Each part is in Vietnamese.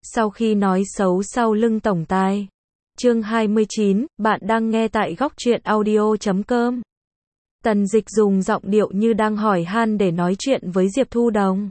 Sau khi nói xấu sau lưng tổng tài. Chương 29, bạn đang nghe tại góc truyện audio.com. Tần Dịch dùng giọng điệu như đang hỏi han để nói chuyện với Diệp Thu Đồng.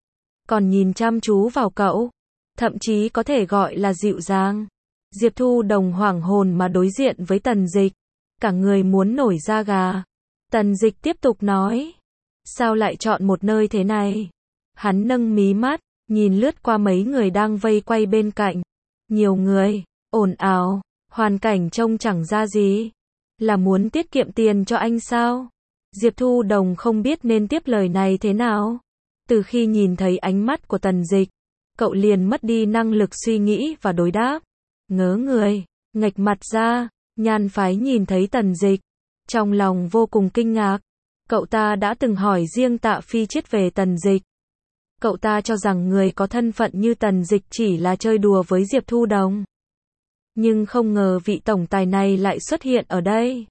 Còn nhìn chăm chú vào cậu, thậm chí có thể gọi là dịu dàng. Diệp Thu Đồng hoảng hồn mà đối diện với Tần Dịch, cả người muốn nổi da gà. Tần Dịch tiếp tục nói, sao lại chọn một nơi thế này? Hắn nâng mí mắt, nhìn lướt qua mấy người đang vây quay bên cạnh. Nhiều người, ồn ào, hoàn cảnh trông chẳng ra gì. Là muốn tiết kiệm tiền cho anh sao? Diệp Thu Đồng không biết nên tiếp lời này thế nào. Từ khi nhìn thấy ánh mắt của Tần Dịch, cậu liền mất đi năng lực suy nghĩ và đối đáp. Ngớ người, nghệch mặt ra, Nhan Phái nhìn thấy Tần Dịch, trong lòng vô cùng kinh ngạc. Cậu ta đã từng hỏi riêng Tạ Phi Chiết về Tần Dịch. Cậu ta cho rằng người có thân phận như Tần Dịch chỉ là chơi đùa với Diệp Thu Đồng. Nhưng không ngờ vị tổng tài này lại xuất hiện ở đây.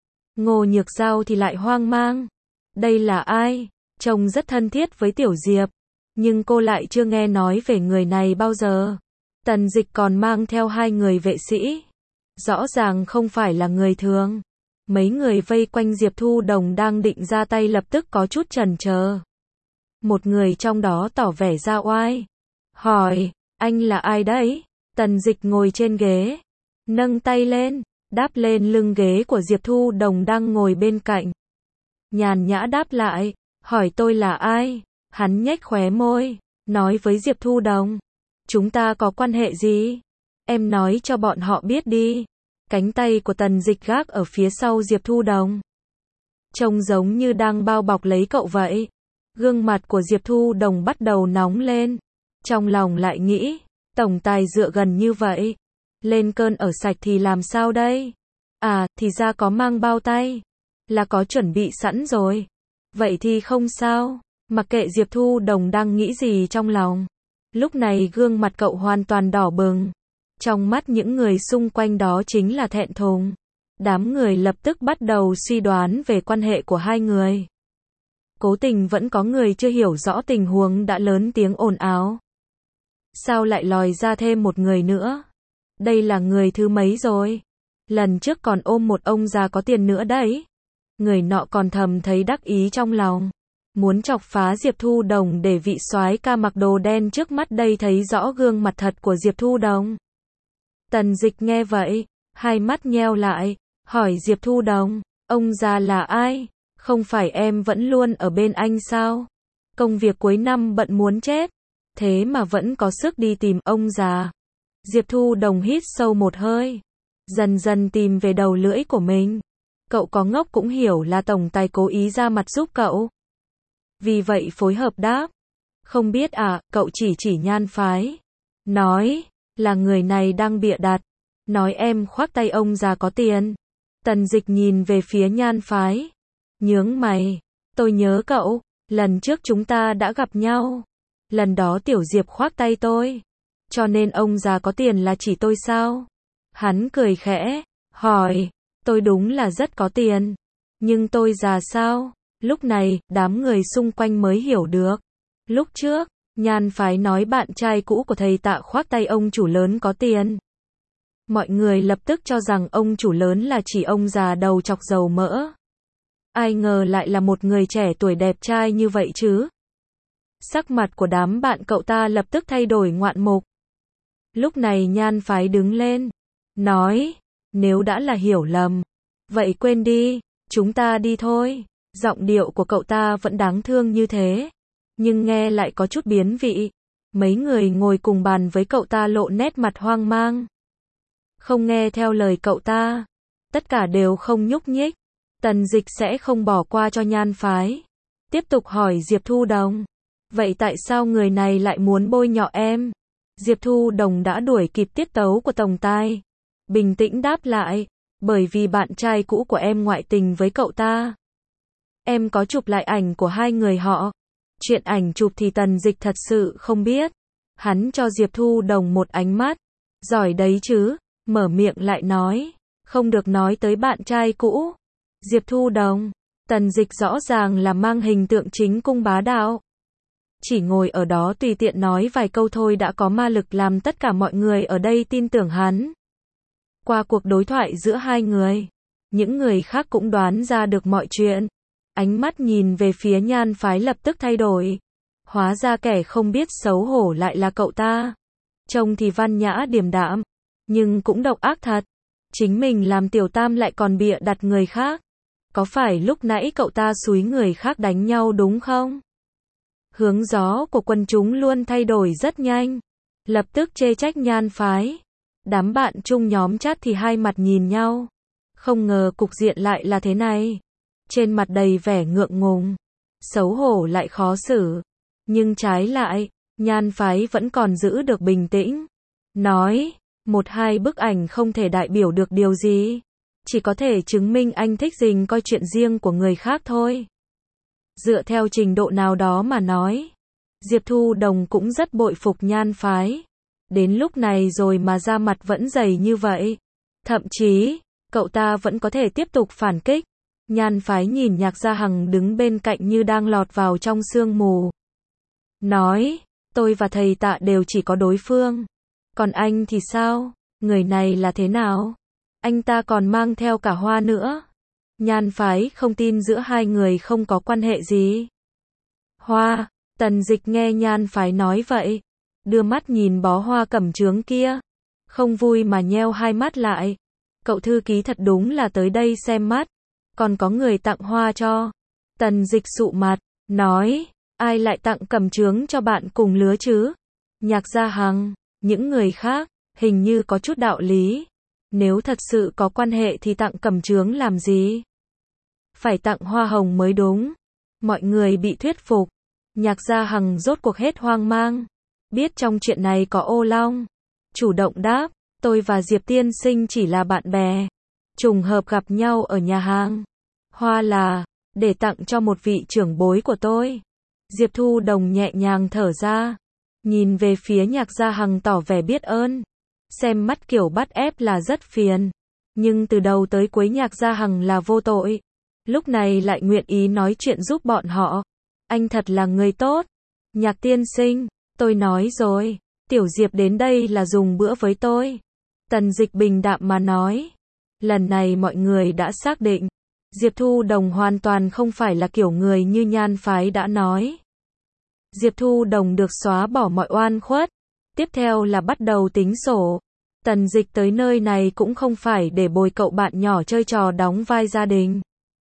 Ngô Nhược Giao thì lại hoang mang. Đây là ai? Trông rất thân thiết với Tiểu Diệp, nhưng cô lại chưa nghe nói về người này bao giờ. Tần Dịch còn mang theo hai người vệ sĩ. Rõ ràng không phải là người thường. Mấy người vây quanh Diệp Thu Đồng đang định ra tay lập tức có chút chần chờ. Một người trong đó tỏ vẻ ra oai. Hỏi, anh là ai đấy? Tần Dịch ngồi trên ghế, nâng tay lên, đáp lên lưng ghế của Diệp Thu Đồng đang ngồi bên cạnh. Nhàn nhã đáp lại, hỏi tôi là ai? Hắn nhếch khóe môi, nói với Diệp Thu Đồng. Chúng ta có quan hệ gì? Em nói cho bọn họ biết đi. Cánh tay của Tần Dịch gác ở phía sau Diệp Thu Đồng. Trông giống như đang bao bọc lấy cậu vậy. Gương mặt của Diệp Thu Đồng bắt đầu nóng lên. Trong lòng lại nghĩ, tổng tài dựa gần như vậy. Lên cơn ở sạch thì làm sao đây? À, thì ra có mang bao tay. Là có chuẩn bị sẵn rồi. Vậy thì không sao. Mặc kệ Diệp Thu Đồng đang nghĩ gì trong lòng. Lúc này gương mặt cậu hoàn toàn đỏ bừng. Trong mắt những người xung quanh đó chính là thẹn thùng. Đám người lập tức bắt đầu suy đoán về quan hệ của hai người. Cố tình vẫn có người chưa hiểu rõ tình huống đã lớn tiếng ồn ào. Sao lại lòi ra thêm một người nữa? Đây là người thứ mấy rồi? Lần trước còn ôm một ông già có tiền nữa đấy. Người nọ còn thầm thấy đắc ý trong lòng. Muốn chọc phá Diệp Thu Đồng để vị soái ca mặc đồ đen trước mắt đây thấy rõ gương mặt thật của Diệp Thu Đồng. Tần Dịch nghe vậy, hai mắt nheo lại, hỏi Diệp Thu Đồng, ông già là ai? Không phải em vẫn luôn ở bên anh sao? Công việc cuối năm bận muốn chết, thế mà vẫn có sức đi tìm ông già. Diệp Thu Đồng hít sâu một hơi, dần dần tìm về đầu lưỡi của mình. Cậu có ngốc cũng hiểu là tổng tài cố ý ra mặt giúp cậu. Vì vậy phối hợp đáp. Không biết à, cậu chỉ Nhan Phái. Nói, là người này đang bịa đặt. Nói em khoác tay ông già có tiền. Tần Dịch nhìn về phía Nhan Phái. Nhướng mày. Tôi nhớ cậu, lần trước chúng ta đã gặp nhau. Lần đó Tiểu Diệp khoác tay tôi. Cho nên ông già có tiền là chỉ tôi sao? Hắn cười khẽ, hỏi. Tôi đúng là rất có tiền. Nhưng tôi già sao? Lúc này, đám người xung quanh mới hiểu được. Lúc trước, Nhan Phái nói bạn trai cũ của thầy Tạ khoác tay ông chủ lớn có tiền. Mọi người lập tức cho rằng ông chủ lớn là chỉ ông già đầu chọc dầu mỡ. Ai ngờ lại là một người trẻ tuổi đẹp trai như vậy chứ. Sắc mặt của đám bạn cậu ta lập tức thay đổi ngoạn mục. Lúc này Nhan Phái đứng lên, nói, nếu đã là hiểu lầm, vậy quên đi, chúng ta đi thôi. Giọng điệu của cậu ta vẫn đáng thương như thế, nhưng nghe lại có chút biến vị. Mấy người ngồi cùng bàn với cậu ta lộ nét mặt hoang mang. Không nghe theo lời cậu ta, tất cả đều không nhúc nhích. Tần Dịch sẽ không bỏ qua cho Nhan Phái. Tiếp tục hỏi Diệp Thu Đồng. Vậy tại sao người này lại muốn bôi nhọ em? Diệp Thu Đồng đã đuổi kịp tiết tấu của tổng tài. Bình tĩnh đáp lại. Bởi vì bạn trai cũ của em ngoại tình với cậu ta. Em có chụp lại ảnh của hai người họ. Chuyện ảnh chụp thì Tần Dịch thật sự không biết. Hắn cho Diệp Thu Đồng một ánh mắt. Giỏi đấy chứ. Mở miệng lại nói. Không được nói tới bạn trai cũ. Diệp Thu Đồng. Tần Dịch rõ ràng là mang hình tượng chính cung bá đạo. chỉ ngồi ở đó tùy tiện nói vài câu thôi đã có ma lực làm tất cả mọi người ở đây tin tưởng hắn. Qua cuộc đối thoại giữa hai người, những người khác cũng đoán ra được mọi chuyện. Ánh mắt nhìn về phía Nhan Phái lập tức thay đổi. Hóa ra kẻ không biết xấu hổ lại là cậu ta. Trông thì văn nhã điềm đạm, nhưng cũng độc ác thật. Chính mình làm tiểu tam lại còn bịa đặt người khác. Có phải lúc nãy cậu ta xúi người khác đánh nhau đúng không? Hướng gió của quần chúng luôn thay đổi rất nhanh. Lập tức chê trách Nhan Phái. Đám bạn chung nhóm chat thì hai mặt nhìn nhau. Không ngờ cục diện lại là thế này. Trên mặt đầy vẻ ngượng ngùng. Xấu hổ lại khó xử. Nhưng trái lại, Nhan Phái vẫn còn giữ được bình tĩnh. Nói, một hai bức ảnh không thể đại biểu được điều gì. Chỉ có thể chứng minh anh thích dình coi chuyện riêng của người khác thôi. Dựa theo trình độ nào đó mà nói, Diệp Thu Đồng cũng rất bội phục Nhan Phái. Đến lúc này rồi mà da mặt vẫn dày như vậy. Thậm chí, cậu ta vẫn có thể tiếp tục phản kích. Nhan Phái nhìn Nhạc Gia Hằng đứng bên cạnh như đang lọt vào trong sương mù. Nói, tôi và thầy Tạ đều chỉ có đối phương. Còn anh thì sao? Người này là thế nào? Anh ta còn mang theo cả Hoa nữa. Nhan Phái không tin giữa hai người không có quan hệ gì. Hoa, Tần Dịch nghe Nhan Phái nói vậy, đưa mắt nhìn bó hoa cẩm chướng kia. Không vui mà nheo hai mắt lại. Cậu thư ký thật đúng là tới đây xem mắt. Còn có người tặng hoa cho. Tần Dịch sụ mặt, nói, ai lại tặng cẩm chướng cho bạn cùng lứa chứ? Nhạc Gia Hằng, những người khác, hình như có chút đạo lý. Nếu thật sự có quan hệ thì tặng cẩm chướng làm gì? Phải tặng hoa hồng mới đúng. Mọi người bị thuyết phục. Nhạc Gia Hằng rốt cuộc hết hoang mang. Biết trong chuyện này có ô long. Chủ động đáp, tôi và Diệp tiên sinh chỉ là bạn bè. Trùng hợp gặp nhau ở nhà hàng. Hoa là, để tặng cho một vị trưởng bối của tôi. Diệp Thu Đồng nhẹ nhàng thở ra. Nhìn về phía Nhạc Gia Hằng tỏ vẻ biết ơn. Xem mắt kiểu bắt ép là rất phiền. Nhưng từ đầu tới cuối Nhạc Gia Hằng là vô tội. Lúc này lại nguyện ý nói chuyện giúp bọn họ. Anh thật là người tốt. Nhạc tiên sinh, tôi nói rồi. Tiểu Diệp đến đây là dùng bữa với tôi. Tần Dịch bình đạm mà nói. Lần này mọi người đã xác định. Diệp Thu Đồng hoàn toàn không phải là kiểu người như Nhan Phái đã nói. Diệp Thu Đồng được xóa bỏ mọi oan khuất. Tiếp theo là bắt đầu tính sổ. Tần Dịch tới nơi này cũng không phải để bồi cậu bạn nhỏ chơi trò đóng vai gia đình.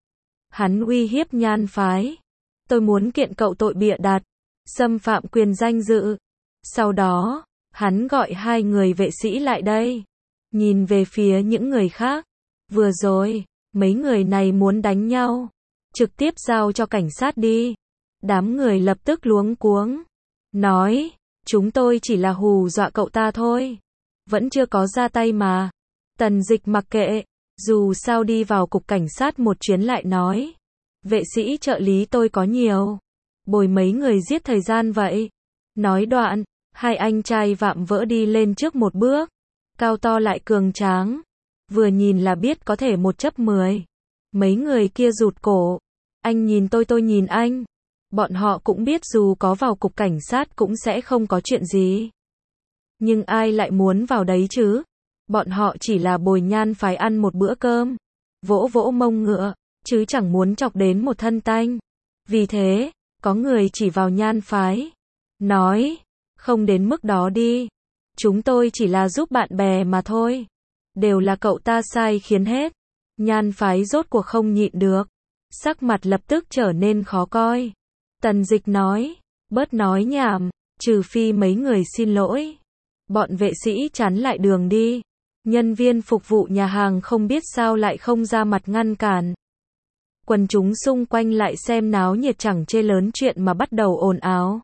Hắn uy hiếp Nhan Phái. Tôi muốn kiện cậu tội bịa đặt, xâm phạm quyền danh dự. Sau đó, hắn gọi hai người vệ sĩ lại đây. Nhìn về phía những người khác. Vừa rồi, mấy người này muốn đánh nhau. Trực tiếp giao cho cảnh sát đi. Đám người lập tức luống cuống. Nói, chúng tôi chỉ là hù dọa cậu ta thôi. Vẫn chưa có ra tay mà. Tần Dịch mặc kệ. Dù sao đi vào cục cảnh sát một chuyến lại nói. Vệ sĩ trợ lý tôi có nhiều. Bồi mấy người giết thời gian vậy. Nói đoạn, hai anh trai vạm vỡ đi lên trước một bước. Cao to lại cường tráng. Vừa nhìn là biết có thể 1/10. Mấy người kia rụt cổ. Anh nhìn tôi nhìn anh. Bọn họ cũng biết dù có vào cục cảnh sát cũng sẽ không có chuyện gì. Nhưng ai lại muốn vào đấy chứ? Bọn họ chỉ là bồi Nhan Phái ăn một bữa cơm. Vỗ vỗ mông ngựa, chứ chẳng muốn chọc đến một thân tanh. Vì thế, có người chỉ vào Nhan Phái. Nói, không đến mức đó đi. Chúng tôi chỉ là giúp bạn bè mà thôi. Đều là cậu ta sai khiến hết. Nhan Phái rốt cuộc không nhịn được. Sắc mặt lập tức trở nên khó coi. Tần Dịch nói, bớt nói nhảm, trừ phi mấy người xin lỗi. Bọn vệ sĩ chắn lại đường đi. Nhân viên phục vụ nhà hàng không biết sao lại không ra mặt ngăn cản. Quần chúng xung quanh lại xem náo nhiệt chẳng chê lớn chuyện mà bắt đầu ồn ào.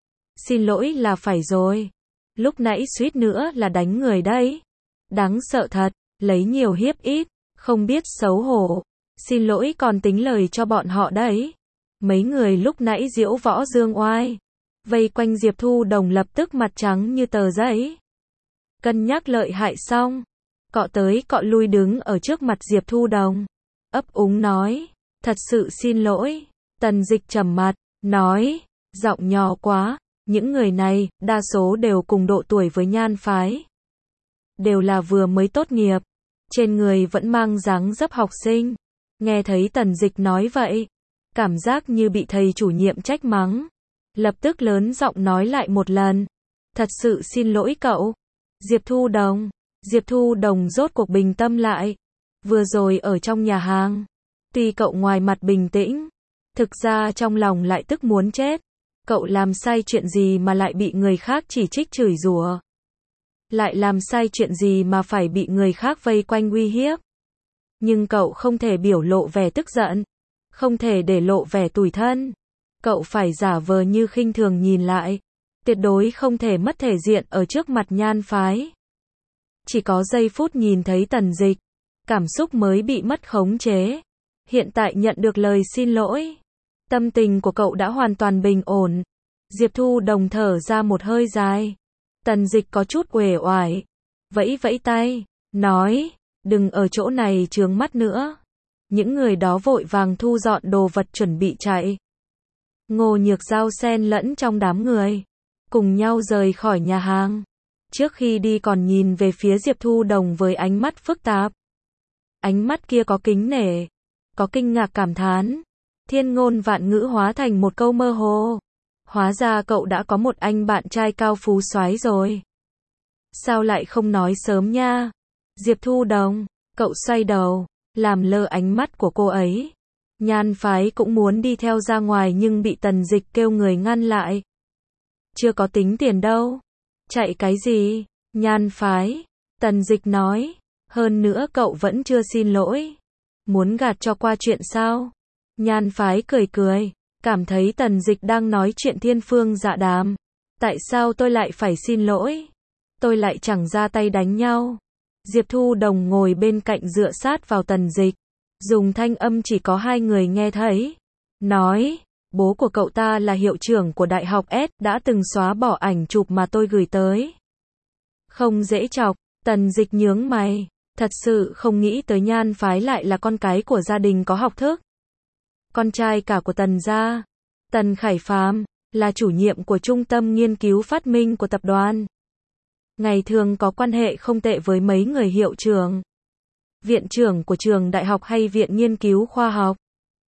Xin lỗi là phải rồi. Lúc nãy suýt nữa là đánh người đấy. Đáng sợ thật, lấy nhiều hiếp ít, không biết xấu hổ. Xin lỗi còn tính lời cho bọn họ đấy. Mấy người lúc nãy diễu võ dương oai. Vây quanh Diệp Thu Đồng lập tức mặt trắng như tờ giấy. Cân nhắc lợi hại xong. Cọ tới cọ lui đứng ở trước mặt Diệp Thu Đồng. Ấp úng nói. Thật sự xin lỗi. Tần Dịch trầm mặt. Nói. Giọng nhỏ quá, những người này, đa số đều cùng độ tuổi với Nhan Phái. Đều là vừa mới tốt nghiệp, trên người vẫn mang dáng dấp học sinh. Nghe thấy Tần Dịch nói vậy, cảm giác như bị thầy chủ nhiệm trách mắng. Lập tức lớn giọng nói lại một lần. Thật sự xin lỗi cậu. Diệp Thu Đồng. Diệp Thu Đồng rốt cuộc bình tâm lại. Vừa rồi ở trong nhà hàng, tuy cậu ngoài mặt bình tĩnh, thực ra trong lòng lại tức muốn chết. Cậu làm sai chuyện gì mà lại bị người khác chỉ trích chửi rủa? Lại làm sai chuyện gì mà phải bị người khác vây quanh uy hiếp? Nhưng cậu không thể biểu lộ vẻ tức giận, không thể để lộ vẻ tủi thân. Cậu phải giả vờ như khinh thường nhìn lại, tuyệt đối không thể mất thể diện ở trước mặt Nhan Phái. Chỉ có giây phút nhìn thấy Tần Dịch, cảm xúc mới bị mất khống chế. Hiện tại nhận được lời xin lỗi, tâm tình của cậu đã hoàn toàn bình ổn. Diệp Thu Đồng thở ra một hơi dài. Tần Dịch có chút uể oải, vẫy vẫy tay, nói, đừng ở chỗ này chướng mắt nữa. Những người đó vội vàng thu dọn đồ vật chuẩn bị chạy. Ngô Nhược Giao xen lẫn trong đám người, cùng nhau rời khỏi nhà hàng. Trước khi đi còn nhìn về phía Diệp Thu Đồng với ánh mắt phức tạp. Ánh mắt kia có kính nể, có kinh ngạc cảm thán, thiên ngôn vạn ngữ hóa thành một câu mơ hồ. Hóa ra cậu đã có một anh bạn trai cao phú soái rồi. Sao lại không nói sớm nha? Diệp Thu Đồng, cậu xoay đầu, làm lơ ánh mắt của cô ấy. Nhan Phái cũng muốn đi theo ra ngoài nhưng bị Tần Dịch kêu người ngăn lại. Chưa có tính tiền đâu. Chạy cái gì? Nhan Phái. Tần Dịch nói. Hơn nữa cậu vẫn chưa xin lỗi. Muốn gạt cho qua chuyện sao? Nhan Phái cười cười, cảm thấy Tần Dịch đang nói chuyện thiên phương dạ đàm. Tại sao tôi lại phải xin lỗi? Tôi lại chẳng ra tay đánh nhau. Diệp Thu Đồng ngồi bên cạnh dựa sát vào Tần Dịch, dùng thanh âm chỉ có hai người nghe thấy. Nói, bố của cậu ta là hiệu trưởng của Đại học S, đã từng xóa bỏ ảnh chụp mà tôi gửi tới. Không dễ chọc, Tần Dịch nhướng mày, thật sự không nghĩ tới Nhan Phái lại là con cái của gia đình có học thức. Con trai cả của Tần gia, Tần Khải Phàm, là chủ nhiệm của trung tâm nghiên cứu phát minh của tập đoàn. Ngày thường có quan hệ không tệ với mấy người hiệu trưởng, viện trưởng của trường đại học hay viện nghiên cứu khoa học.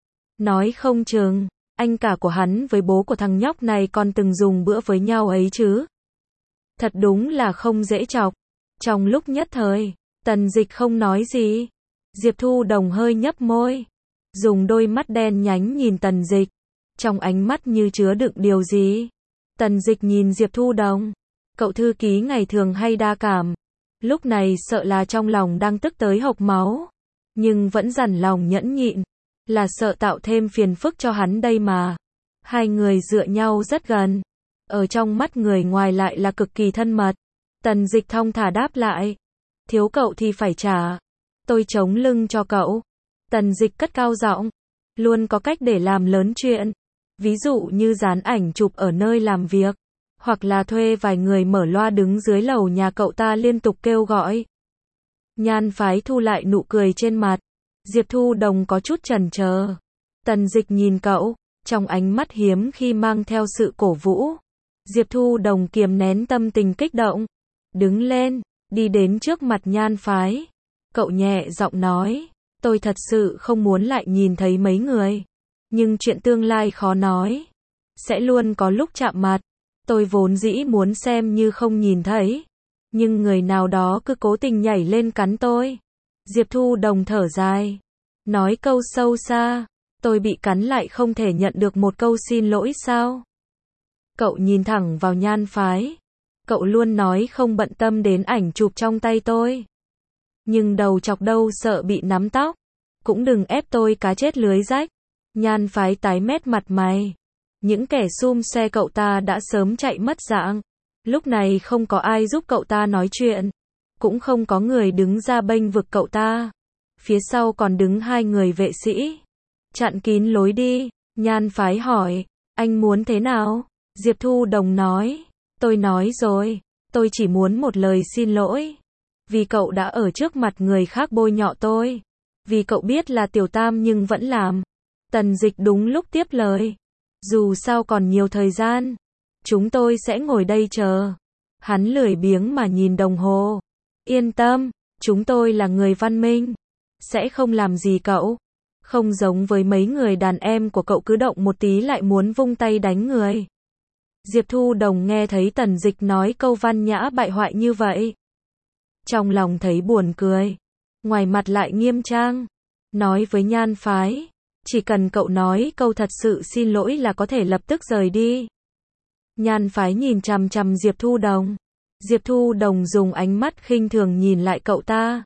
Nói không chừng, anh cả của hắn với bố của thằng nhóc này còn từng dùng bữa với nhau ấy chứ. Thật đúng là không dễ chọc. Trong lúc nhất thời, Tần Dịch không nói gì. Diệp Thu Đồng hơi nhấp môi, dùng đôi mắt đen nhánh nhìn Tần Dịch, trong ánh mắt như chứa đựng điều gì. Tần Dịch nhìn Diệp Thu Đồng, cậu thư ký ngày thường hay đa cảm, lúc này sợ là trong lòng đang tức tới hộc máu, nhưng vẫn dằn lòng nhẫn nhịn, là sợ tạo thêm phiền phức cho hắn đây mà. Hai người dựa nhau rất gần, ở trong mắt người ngoài lại là cực kỳ thân mật. Tần Dịch thong thả đáp lại, thiếu cậu thì phải trả, tôi chống lưng cho cậu. Tần Dịch cất cao giọng, luôn có cách để làm lớn chuyện, ví dụ như dán ảnh chụp ở nơi làm việc, hoặc là thuê vài người mở loa đứng dưới lầu nhà cậu ta liên tục kêu gọi. Nhan Phái thu lại nụ cười trên mặt, Diệp Thu Đồng có chút chần chờ. Tần Dịch nhìn cậu, trong ánh mắt hiếm khi mang theo sự cổ vũ. Diệp Thu Đồng kiềm nén tâm tình kích động, đứng lên, đi đến trước mặt Nhan Phái. Cậu nhẹ giọng nói, tôi thật sự không muốn lại nhìn thấy mấy người, nhưng chuyện tương lai khó nói, sẽ luôn có lúc chạm mặt. Tôi vốn dĩ muốn xem như không nhìn thấy, nhưng người nào đó cứ cố tình nhảy lên cắn tôi. Diệp Thu Đồng thở dài, nói câu sâu xa, tôi bị cắn lại không thể nhận được một câu xin lỗi sao? Cậu nhìn thẳng vào Nhan Phái, cậu luôn nói không bận tâm đến ảnh chụp trong tay tôi, nhưng đầu chọc đâu sợ bị nắm tóc, cũng đừng ép tôi cá chết lưới rách. Nhan Phái tái mét mặt mày, những kẻ xum xe cậu ta đã sớm chạy mất dạng, lúc này không có ai giúp cậu ta nói chuyện, cũng không có người đứng ra bênh vực cậu ta, phía sau còn đứng hai người vệ sĩ, chặn kín lối đi. Nhan Phái hỏi, anh muốn thế nào? Diệp Thu Đồng nói, tôi nói rồi, tôi chỉ muốn một lời xin lỗi, vì cậu đã ở trước mặt người khác bôi nhọ tôi, vì cậu biết là tiểu tam nhưng vẫn làm. Tần Dịch đúng lúc tiếp lời, Dù sao còn nhiều thời gian. Chúng tôi sẽ ngồi đây chờ. Hắn lười biếng mà nhìn đồng hồ. Yên tâm, chúng tôi là người văn minh. Sẽ không làm gì cậu. Không giống với mấy người đàn em của cậu cứ động một tí lại muốn vung tay đánh người. Diệp Thu Đồng nghe thấy Tần Dịch nói câu văn nhã bại hoại như vậy. Trong lòng thấy buồn cười. Ngoài mặt lại nghiêm trang. Nói với Nhan Phái. Chỉ cần cậu nói câu thật sự xin lỗi là có thể lập tức rời đi. Nhan Phái nhìn chằm chằm Diệp Thu Đồng. Diệp Thu Đồng dùng ánh mắt khinh thường nhìn lại cậu ta.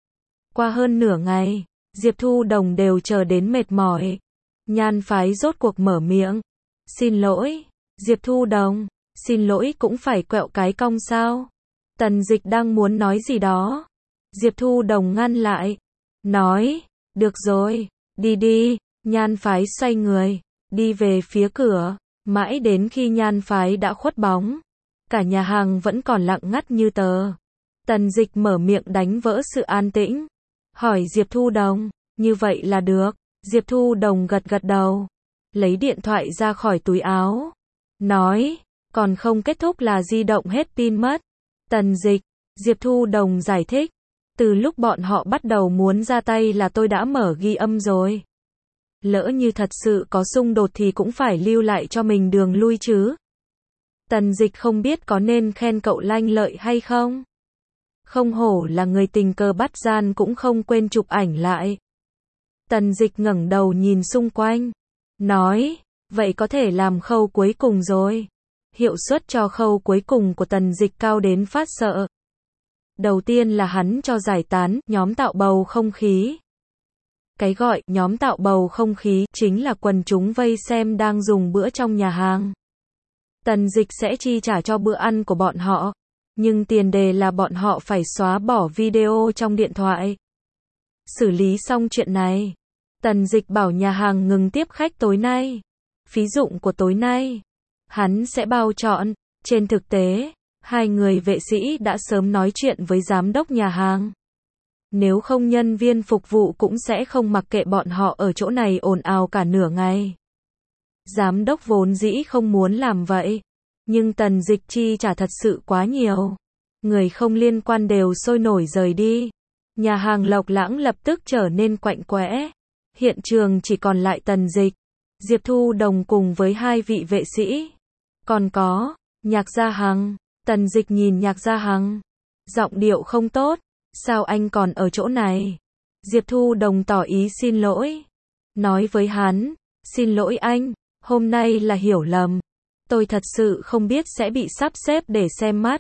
Qua hơn nửa ngày, Diệp Thu Đồng đều chờ đến mệt mỏi. Nhan Phái rốt cuộc mở miệng. Xin lỗi, Diệp Thu Đồng, xin lỗi cũng phải quẹo cái cong sao? Tần Dịch đang muốn nói gì đó. Diệp Thu Đồng ngăn lại. Nói, được rồi, đi đi. Nhan Phái xoay người, đi về phía cửa. Mãi đến khi Nhan Phái đã khuất bóng. Cả nhà hàng vẫn còn lặng ngắt như tờ. Tần Dịch mở miệng đánh vỡ sự an tĩnh. Hỏi Diệp Thu Đồng, như vậy là được. Diệp Thu Đồng gật gật đầu. Lấy điện thoại ra khỏi túi áo. Nói, còn không kết thúc là di động hết pin mất. Tần Dịch, Diệp Thu Đồng giải thích. Từ lúc bọn họ bắt đầu muốn ra tay là tôi đã mở ghi âm rồi. Lỡ như thật sự có xung đột thì cũng phải lưu lại cho mình đường lui chứ. Tần Dịch không biết có nên khen cậu lanh lợi hay không. Không hổ là người tình cờ bắt gian cũng không quên chụp ảnh lại. Tần Dịch ngẩng đầu nhìn xung quanh. Nói, vậy có thể làm khâu cuối cùng rồi. Hiệu suất cho khâu cuối cùng của Tần Dịch cao đến phát sợ. Đầu tiên là hắn cho giải tán, nhóm tạo bầu không khí. Cái gọi nhóm tạo bầu không khí chính là quần chúng vây xem đang dùng bữa trong nhà hàng. Tần Dịch sẽ chi trả cho bữa ăn của bọn họ. Nhưng tiền đề là bọn họ phải xóa bỏ video trong điện thoại. Xử lý xong chuyện này, Tần Dịch bảo nhà hàng ngừng tiếp khách tối nay. Phí dụng của tối nay, hắn sẽ bao trọn. Trên thực tế, hai người vệ sĩ đã sớm nói chuyện với giám đốc nhà hàng. Nếu không nhân viên phục vụ cũng sẽ không mặc kệ bọn họ ở chỗ này ồn ào cả nửa ngày. Giám đốc vốn dĩ không muốn làm vậy. Nhưng Tần Dịch chi trả thật sự quá nhiều. Người không liên quan đều sôi nổi rời đi. Nhà hàng Lộc Lãng lập tức trở nên quạnh quẽ. Hiện trường chỉ còn lại Tần Dịch, Diệp Thu Đồng cùng với hai vị vệ sĩ. Còn có, Nhạc Gia Hằng. Tần Dịch nhìn Nhạc Gia Hằng. Giọng điệu không tốt. Sao anh còn ở chỗ này? Diệp Thu Đồng tỏ ý xin lỗi. Nói với hắn, xin lỗi anh, hôm nay là hiểu lầm. Tôi thật sự không biết sẽ bị sắp xếp để xem mắt.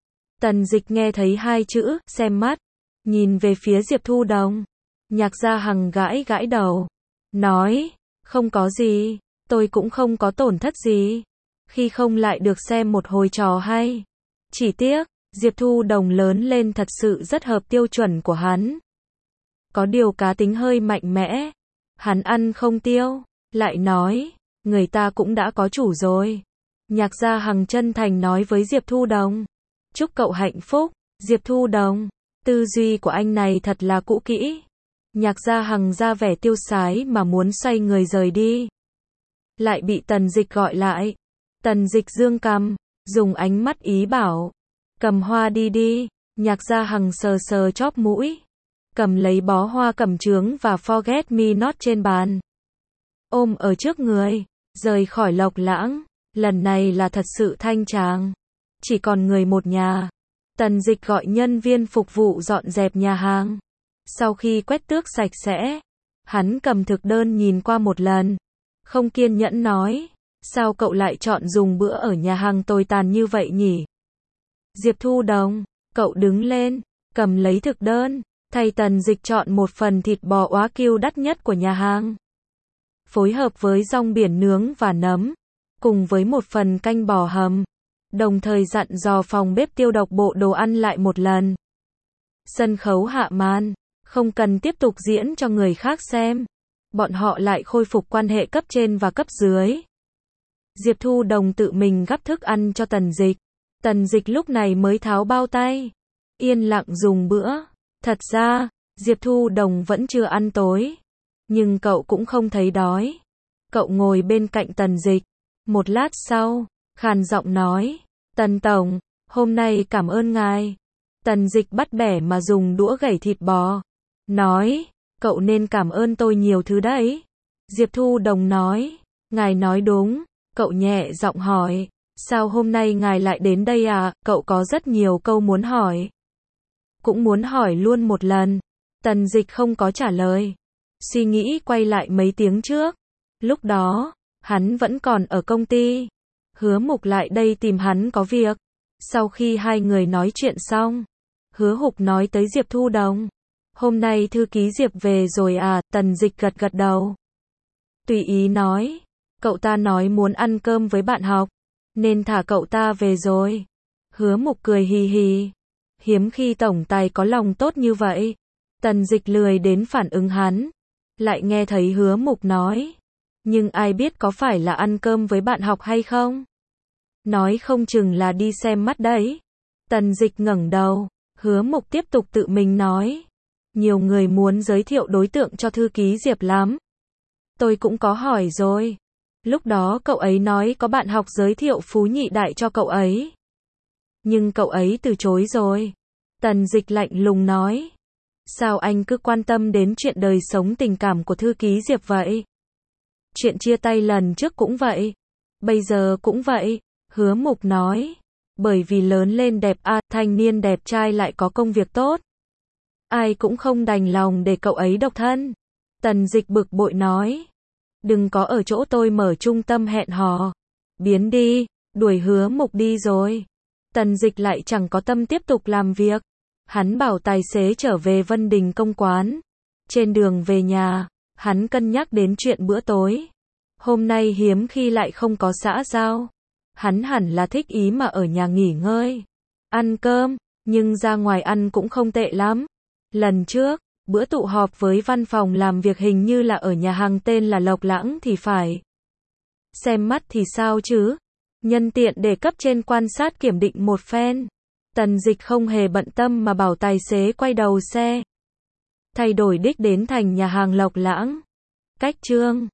Tần Dịch nghe thấy hai chữ, xem mắt. Nhìn về phía Diệp Thu Đồng. Nhạc Gia Hằng gãi gãi đầu. Nói, không có gì, tôi cũng không có tổn thất gì. Khi không lại được xem một hồi trò hay. Chỉ tiếc, Diệp Thu Đồng lớn lên thật sự rất hợp tiêu chuẩn của hắn. Có điều cá tính hơi mạnh mẽ. Hắn ăn không tiêu. Lại nói, người ta cũng đã có chủ rồi. Nhạc Gia Hằng chân thành nói với Diệp Thu Đồng. Chúc cậu hạnh phúc, Diệp Thu Đồng. Tư duy của anh này thật là cũ kỹ. Nhạc Gia Hằng ra vẻ tiêu sái mà muốn xoay người rời đi. Lại bị Tần Dịch gọi lại. Tần Dịch dương cằm, dùng ánh mắt ý bảo. Cầm hoa đi đi. Nhạc Gia Hằng sờ sờ chóp mũi. Cầm lấy bó hoa cẩm chướng và Forget Me Not trên bàn. Ôm ở trước người. Rời khỏi Lộc Lãng. Lần này là thật sự thanh tràng. Chỉ còn người một nhà. Tần Dịch gọi nhân viên phục vụ dọn dẹp nhà hàng. Sau khi quét tước sạch sẽ, hắn cầm thực đơn nhìn qua một lần. Không kiên nhẫn nói, sao cậu lại chọn dùng bữa ở nhà hàng tồi tàn như vậy nhỉ? Diệp Thu Đồng, cậu đứng lên, cầm lấy thực đơn, thay Tần Dịch chọn một phần thịt bò oá kiu đắt nhất của nhà hàng. Phối hợp với rong biển nướng và nấm, cùng với một phần canh bò hầm. Đồng thời dặn dò phòng bếp tiêu độc bộ đồ ăn lại một lần. Sân khấu hạ màn, không cần tiếp tục diễn cho người khác xem. Bọn họ lại khôi phục quan hệ cấp trên và cấp dưới. Diệp Thu Đồng tự mình gắp thức ăn cho Tần Dịch. Tần Dịch lúc này mới tháo bao tay. Yên lặng dùng bữa. Thật ra, Diệp Thu Đồng vẫn chưa ăn tối. Nhưng cậu cũng không thấy đói. Cậu ngồi bên cạnh Tần Dịch. Một lát sau, khàn giọng nói, Tần Tổng, hôm nay cảm ơn ngài. Tần Dịch bắt bẻ mà dùng đũa gẩy thịt bò. Nói, cậu nên cảm ơn tôi nhiều thứ đấy. Diệp Thu Đồng nói, ngài nói đúng. Cậu nhẹ giọng hỏi, sao hôm nay ngài lại đến đây à? Cậu có rất nhiều câu muốn hỏi. Cũng muốn hỏi luôn một lần. Tần Dịch không có trả lời. Suy nghĩ quay lại mấy tiếng trước. Lúc đó, hắn vẫn còn ở công ty. Hứa Mục lại đây tìm hắn có việc. Sau khi hai người nói chuyện xong, Hứa Hục nói tới Diệp Thu Đồng. Hôm nay thư ký Diệp về rồi à? Tần Dịch gật gật đầu. Tùy ý nói, cậu ta nói muốn ăn cơm với bạn học, nên thả cậu ta về rồi. Hứa Mục cười hì hì. Hiếm khi tổng tài có lòng tốt như vậy. Tần Dịch lười đến phản ứng hắn. Lại nghe thấy Hứa Mục nói. Nhưng ai biết có phải là ăn cơm với bạn học hay không? Nói không chừng là đi xem mắt đấy. Tần Dịch ngẩng đầu. Hứa Mục tiếp tục tự mình nói. Nhiều người muốn giới thiệu đối tượng cho thư ký Diệp lắm. Tôi cũng có hỏi rồi. Lúc đó cậu ấy nói có bạn học giới thiệu Phú Nhị Đại cho cậu ấy. Nhưng cậu ấy từ chối rồi. Tần Dịch lạnh lùng nói. Sao anh cứ quan tâm đến chuyện đời sống tình cảm của thư ký Diệp vậy? Chuyện chia tay lần trước cũng vậy. Bây giờ cũng vậy. Hứa Mục nói. Bởi vì lớn lên đẹp à, thanh niên đẹp trai lại có công việc tốt. Ai cũng không đành lòng để cậu ấy độc thân. Tần Dịch bực bội nói. Đừng có ở chỗ tôi mở trung tâm hẹn hò. Biến đi, đuổi Hứa Mục đi rồi. Tần Dịch lại chẳng có tâm tiếp tục làm việc. Hắn bảo tài xế trở về Vân Đình Công quán. Trên đường về nhà, hắn cân nhắc đến chuyện bữa tối. Hôm nay hiếm khi lại không có xã giao. Hắn hẳn là thích ý mà ở nhà nghỉ ngơi. Ăn cơm, nhưng ra ngoài ăn cũng không tệ lắm. Lần trước, bữa tụ họp với văn phòng làm việc hình như là ở nhà hàng tên là Lộc Lãng thì phải. Xem mắt thì sao chứ? Nhân tiện để cấp trên quan sát kiểm định một phen. Tần Dịch không hề bận tâm mà bảo tài xế quay đầu xe. Thay đổi đích đến thành nhà hàng Lộc Lãng. Cách Chương